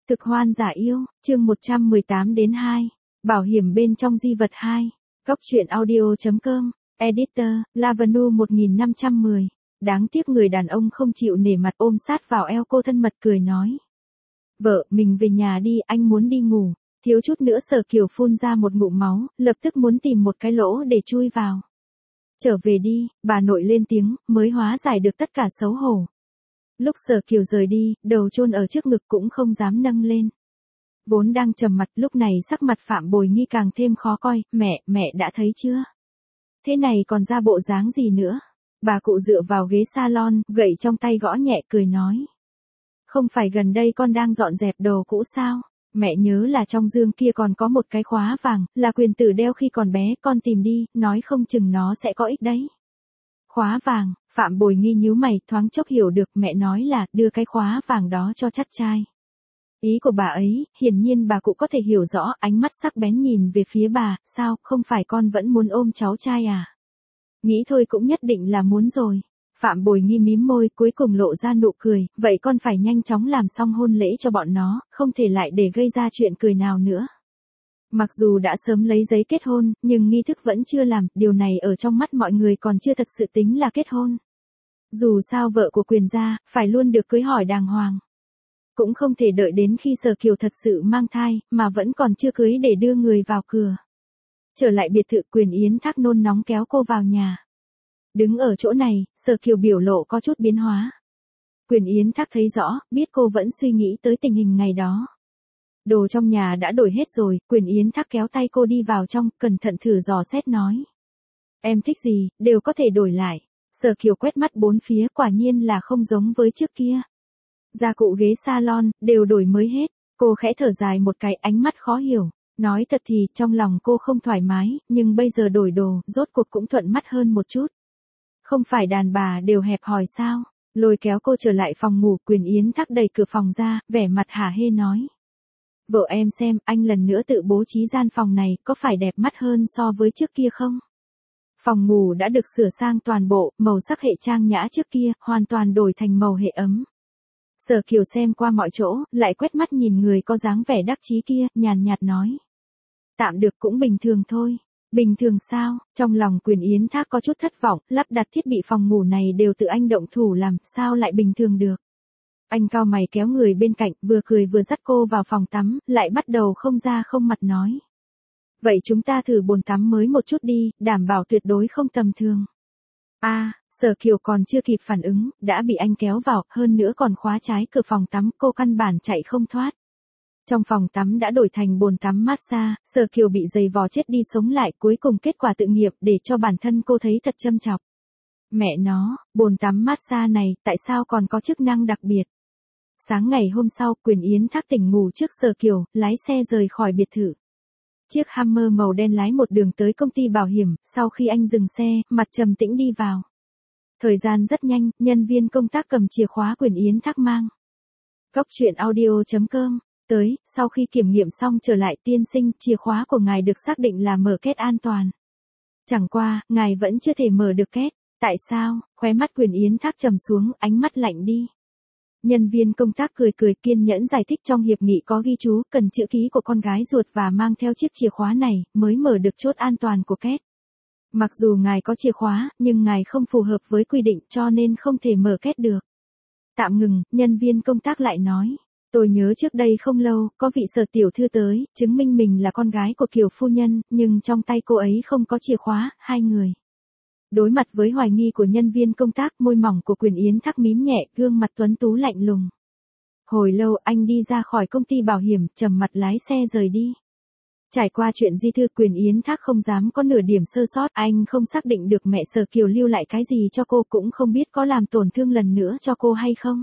Cực hoan giả yêu, chương 118 đến 2. Bảo hiểm bên trong di vật 2. Góc truyện audio.com. Editor, Lavanu 1510. Đáng tiếc người đàn ông không chịu nể mặt ôm sát vào eo cô thân mật cười nói. Vợ, mình về nhà đi, anh muốn đi ngủ. Thiếu chút nữa Sở Kiều phun ra một ngụm máu, lập tức muốn tìm một cái lỗ để chui vào. Trở về đi, bà nội lên tiếng, mới hóa giải được tất cả xấu hổ. Lúc Sở Kiều rời đi, đầu chôn ở trước ngực cũng không dám nâng lên. Vốn đang trầm mặt, lúc này sắc mặt Phạm Bồi Nghi càng thêm khó coi, mẹ đã thấy chưa? Thế này còn ra bộ dáng gì nữa? Bà cụ dựa vào ghế salon, gậy trong tay gõ nhẹ cười nói. Không phải gần đây con đang dọn dẹp đồ cũ sao? Mẹ nhớ là trong dương kia còn có một cái khóa vàng, là Quyền Tử đeo khi còn bé, con tìm đi, nói không chừng nó sẽ có ích đấy. Khóa vàng, Phạm Bồi Nghi nhíu mày, thoáng chốc hiểu được mẹ nói là đưa cái khóa vàng đó cho chắt trai. Ý của bà ấy, hiển nhiên bà cụ có thể hiểu rõ, ánh mắt sắc bén nhìn về phía bà, sao, không phải con vẫn muốn ôm cháu trai à? Nghĩ thôi cũng nhất định là muốn rồi. Phạm Bồi Nghi mím môi, cuối cùng lộ ra nụ cười, vậy con phải nhanh chóng làm xong hôn lễ cho bọn nó, không thể lại để gây ra chuyện cười nào nữa. Mặc dù đã sớm lấy giấy kết hôn, nhưng nghi thức vẫn chưa làm, điều này ở trong mắt mọi người còn chưa thật sự tính là kết hôn. Dù sao vợ của Quyền gia, phải luôn được cưới hỏi đàng hoàng. Cũng không thể đợi đến khi Sở Kiều thật sự mang thai, mà vẫn còn chưa cưới để đưa người vào cửa. Trở lại biệt thự, Quyền Yến Thác nôn nóng kéo cô vào nhà. Đứng ở chỗ này, Sở Kiều biểu lộ có chút biến hóa. Quyền Yến Thác thấy rõ, biết cô vẫn suy nghĩ tới tình hình ngày đó. Đồ trong nhà đã đổi hết rồi, Quyền Yến Thác kéo tay cô đi vào trong, cẩn thận thử dò xét nói. Em thích gì, đều có thể đổi lại. Sở Kiều quét mắt bốn phía, quả nhiên là không giống với trước kia. Gia cụ ghế salon, đều đổi mới hết. Cô khẽ thở dài một cái, ánh mắt khó hiểu. Nói thật thì, trong lòng cô không thoải mái, nhưng bây giờ đổi đồ, rốt cuộc cũng thuận mắt hơn một chút. Không phải đàn bà đều hẹp hòi sao? Lôi kéo cô trở lại phòng ngủ, Quyền Yến Thác đẩy cửa phòng ra, vẻ mặt hả hê nói. Vợ em xem, anh lần nữa tự bố trí gian phòng này, có phải đẹp mắt hơn so với trước kia không? Phòng ngủ đã được sửa sang toàn bộ, màu sắc hệ trang nhã trước kia, hoàn toàn đổi thành màu hệ ấm. Sở Kiều xem qua mọi chỗ, lại quét mắt nhìn người có dáng vẻ đắc chí kia, nhàn nhạt nói. Tạm được, cũng bình thường thôi. Bình thường sao? Trong lòng Quyền Yến Thác có chút thất vọng, lắp đặt thiết bị phòng ngủ này đều tự anh động thủ làm, sao lại bình thường được? Anh cau mày kéo người bên cạnh, vừa cười vừa dắt cô vào phòng tắm, lại bắt đầu không da không mặt nói. Vậy chúng ta thử bồn tắm mới một chút đi, đảm bảo tuyệt đối không tầm thường. Sở Kiều còn chưa kịp phản ứng, đã bị anh kéo vào, hơn nữa còn khóa trái cửa phòng tắm, cô căn bản chạy không thoát. Trong phòng tắm đã đổi thành bồn tắm massage, Sở Kiều bị giày vò chết đi sống lại, cuối cùng kết quả tự nghiệp để cho bản thân cô thấy thật châm chọc. Mẹ nó, bồn tắm massage này, tại sao còn có chức năng đặc biệt? Sáng ngày hôm sau, Quyền Yến Thác tỉnh ngủ trước Sở Kiều, lái xe rời khỏi biệt thự. Chiếc Hummer màu đen lái một đường tới công ty bảo hiểm, sau khi anh dừng xe, mặt trầm tĩnh đi vào. Thời gian rất nhanh, nhân viên công tác cầm chìa khóa Quyền Yến Thác mang. Góc truyện audio.com. Tới, sau khi kiểm nghiệm xong trở lại, tiên sinh, chìa khóa của ngài được xác định là mở két an toàn. Chẳng qua, ngài vẫn chưa thể mở được két. Tại sao? Khóe mắt Quyền Yến Thác trầm xuống, ánh mắt lạnh đi. Nhân viên công tác cười kiên nhẫn giải thích trong hiệp nghị có ghi chú, cần chữ ký của con gái ruột và mang theo chiếc chìa khóa này, mới mở được chốt an toàn của két. Mặc dù ngài có chìa khóa, nhưng ngài không phù hợp với quy định cho nên không thể mở két được. Tạm ngừng, nhân viên công tác lại nói. Tôi nhớ trước đây không lâu, có vị Sở tiểu thư tới, chứng minh mình là con gái của Kiều phu nhân, nhưng trong tay cô ấy không có chìa khóa, hai người. Đối mặt với hoài nghi của nhân viên công tác, môi mỏng của Quyền Yến Thác mím nhẹ, gương mặt tuấn tú lạnh lùng. Hồi lâu anh đi ra khỏi công ty bảo hiểm, trầm mặt lái xe rời đi. Trải qua chuyện di thư, Quyền Yến Thác không dám có nửa điểm sơ sót, anh không xác định được mẹ Sở Kiều lưu lại cái gì cho cô, cũng không biết có làm tổn thương lần nữa cho cô hay không.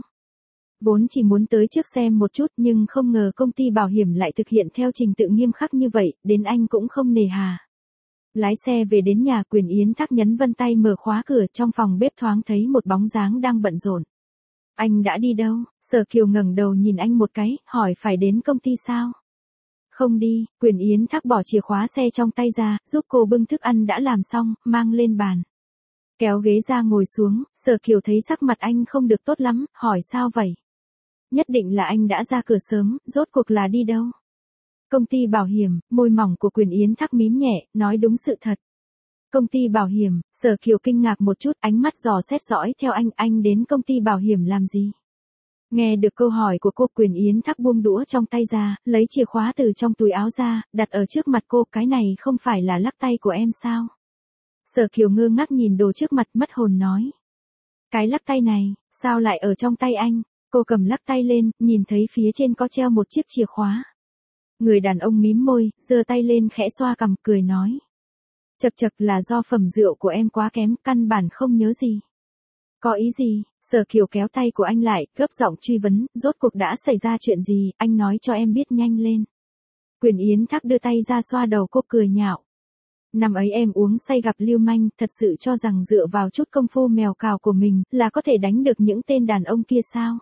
Vốn chỉ muốn tới trước xem một chút, nhưng không ngờ công ty bảo hiểm lại thực hiện theo trình tự nghiêm khắc như vậy, đến anh cũng không nề hà. Lái xe về đến nhà, Quyền Yến Thác nhấn vân tay mở khóa cửa, trong phòng bếp thoáng thấy một bóng dáng đang bận rộn. Anh đã đi đâu? Sở Kiều ngẩng đầu nhìn anh một cái, hỏi phải đến công ty sao? Không đi. Quyền Yến Thác bỏ chìa khóa xe trong tay ra, giúp cô bưng thức ăn đã làm xong, mang lên bàn. Kéo ghế ra ngồi xuống, Sở Kiều thấy sắc mặt anh không được tốt lắm, hỏi sao vậy? Nhất định là anh đã ra cửa sớm, rốt cuộc là đi đâu? Công ty bảo hiểm, môi mỏng của Quyền Yến Thác mím nhẹ, nói đúng sự thật. Công ty bảo hiểm, Sở Kiều kinh ngạc một chút, ánh mắt dò xét dõi theo anh đến công ty bảo hiểm làm gì? Nghe được câu hỏi của cô, Quyền Yến Thác buông đũa trong tay ra, lấy chìa khóa từ trong túi áo ra, đặt ở trước mặt cô, cái này không phải là lắc tay của em sao? Sở Kiều ngơ ngác nhìn đồ trước mặt, mất hồn nói. Cái lắc tay này, sao lại ở trong tay anh? Cô cầm lắc tay lên, nhìn thấy phía trên có treo một chiếc chìa khóa. Người đàn ông mím môi, giơ tay lên khẽ xoa cằm, cười nói. Chậc chậc, là do phẩm rượu của em quá kém, căn bản không nhớ gì. Có ý gì? Sở Kiều kéo tay của anh lại, gấp giọng truy vấn, rốt cuộc đã xảy ra chuyện gì, anh nói cho em biết nhanh lên. Quyền Yến Thác đưa tay ra xoa đầu cô, cười nhạo. Năm ấy em uống say gặp lưu manh, thật sự cho rằng dựa vào chút công phu mèo cào của mình, là có thể đánh được những tên đàn ông kia sao?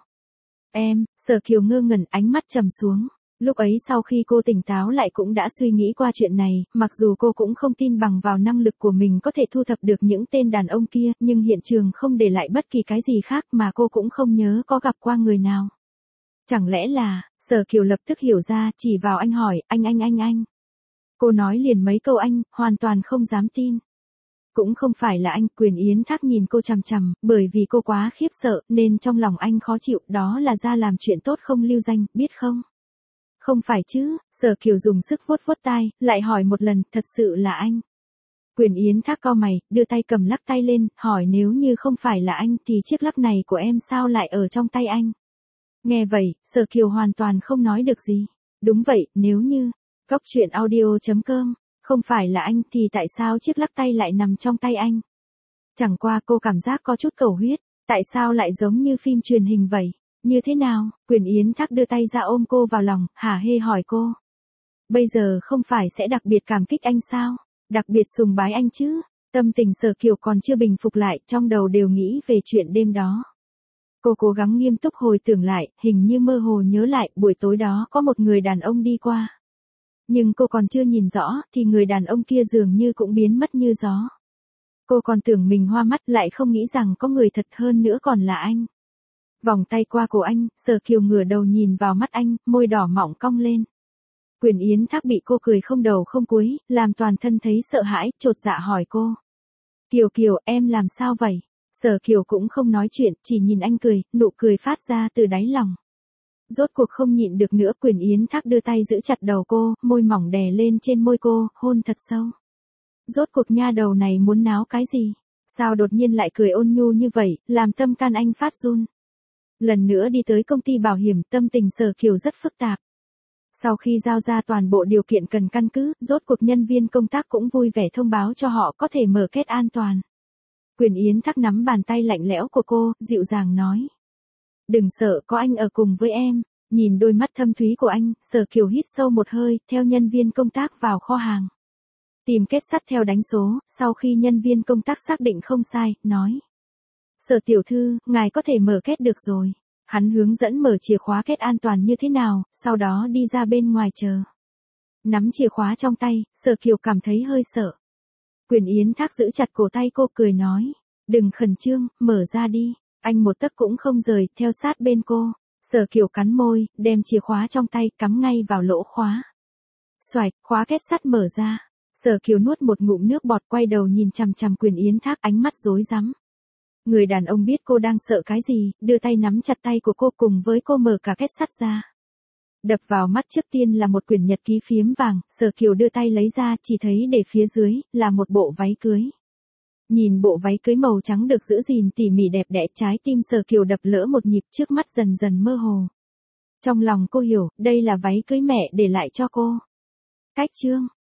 Em, Sở Kiều ngơ ngẩn, ánh mắt trầm xuống. Lúc ấy sau khi cô tỉnh táo lại cũng đã suy nghĩ qua chuyện này, mặc dù cô cũng không tin bằng vào năng lực của mình có thể thu thập được những tên đàn ông kia, nhưng hiện trường không để lại bất kỳ cái gì khác mà cô cũng không nhớ có gặp qua người nào. Chẳng lẽ là, Sở Kiều lập tức hiểu ra, chỉ vào anh hỏi, anh. Cô nói liền mấy câu anh, hoàn toàn không dám tin. Cũng không phải là anh, Quyền Yến Thác nhìn cô chằm chằm, bởi vì cô quá khiếp sợ, nên trong lòng anh khó chịu, đó là ra làm chuyện tốt không lưu danh, biết không? Không phải chứ, Sở Kiều dùng sức vuốt tai, lại hỏi một lần, thật sự là anh. Quyền Yến Thác cau mày, đưa tay cầm lắc tay lên, hỏi nếu như không phải là anh thì chiếc lắc này của em sao lại ở trong tay anh? Nghe vậy, Sở Kiều hoàn toàn không nói được gì. Đúng vậy, nếu như, Góc truyện audio.com, không phải là anh thì tại sao chiếc lắc tay lại nằm trong tay anh? Chẳng qua cô cảm giác có chút cầu huyết, tại sao lại giống như phim truyền hình vậy? Như thế nào? Quyền Yến Thác đưa tay ra ôm cô vào lòng, hả hê hỏi cô. Bây giờ không phải sẽ đặc biệt cảm kích anh sao? Đặc biệt sùng bái anh chứ? Tâm tình Sở Kiều còn chưa bình phục lại, trong đầu đều nghĩ về chuyện đêm đó. Cô cố gắng nghiêm túc hồi tưởng lại, hình như mơ hồ nhớ lại, buổi tối đó có một người đàn ông đi qua. Nhưng cô còn chưa nhìn rõ, thì người đàn ông kia dường như cũng biến mất như gió. Cô còn tưởng mình hoa mắt, lại không nghĩ rằng có người thật hơn nữa còn là anh. Vòng tay qua cổ anh, Sở Kiều ngửa đầu nhìn vào mắt anh, môi đỏ mọng cong lên. Quyền Yến Thác bị cô cười không đầu không cuối, làm toàn thân thấy sợ hãi, chột dạ hỏi cô. Kiều, em làm sao vậy? Sở Kiều cũng không nói chuyện, chỉ nhìn anh cười, nụ cười phát ra từ đáy lòng. Rốt cuộc không nhịn được nữa, Quyền Yến Thác đưa tay giữ chặt đầu cô, môi mỏng đè lên trên môi cô, hôn thật sâu. Rốt cuộc nha đầu này muốn náo cái gì? Sao đột nhiên lại cười ôn nhu như vậy, làm tâm can anh phát run. Lần nữa đi tới công ty bảo hiểm, tâm tình Sở Kiều rất phức tạp. Sau khi giao ra toàn bộ điều kiện cần căn cứ, rốt cuộc nhân viên công tác cũng vui vẻ thông báo cho họ có thể mở kết an toàn. Quyền Yến Thác nắm bàn tay lạnh lẽo của cô, dịu dàng nói. Đừng sợ, có anh ở cùng với em. Nhìn đôi mắt thâm thúy của anh, Sở Kiều hít sâu một hơi, theo nhân viên công tác vào kho hàng. Tìm kết sắt theo đánh số, sau khi nhân viên công tác xác định không sai, nói. Sở tiểu thư, ngài có thể mở kết được rồi. Hắn hướng dẫn mở chìa khóa kết an toàn như thế nào, sau đó đi ra bên ngoài chờ. Nắm chìa khóa trong tay, Sở Kiều cảm thấy hơi sợ. Quyền Yến Thác giữ chặt cổ tay cô, cười nói. Đừng khẩn trương, mở ra đi. Anh một tấc cũng không rời, theo sát bên cô. Sở Kiều cắn môi, đem chìa khóa trong tay cắm ngay vào lỗ khóa. Xoạch, khóa kết sắt mở ra. Sở Kiều nuốt một ngụm nước bọt, quay đầu nhìn chằm chằm Quyền Yến Thác, ánh mắt rối rắm. Người đàn ông biết cô đang sợ cái gì, đưa tay nắm chặt tay của cô, cùng với cô mở cả kết sắt ra. Đập vào mắt trước tiên là một quyển nhật ký phiếm vàng, Sở Kiều đưa tay lấy ra, chỉ thấy để phía dưới là một bộ váy cưới. Nhìn bộ váy cưới màu trắng được giữ gìn tỉ mỉ đẹp đẽ, trái tim Sở Kiều đập lỡ một nhịp, trước mắt dần dần mơ hồ. Trong lòng cô hiểu, đây là váy cưới mẹ để lại cho cô. Cách chương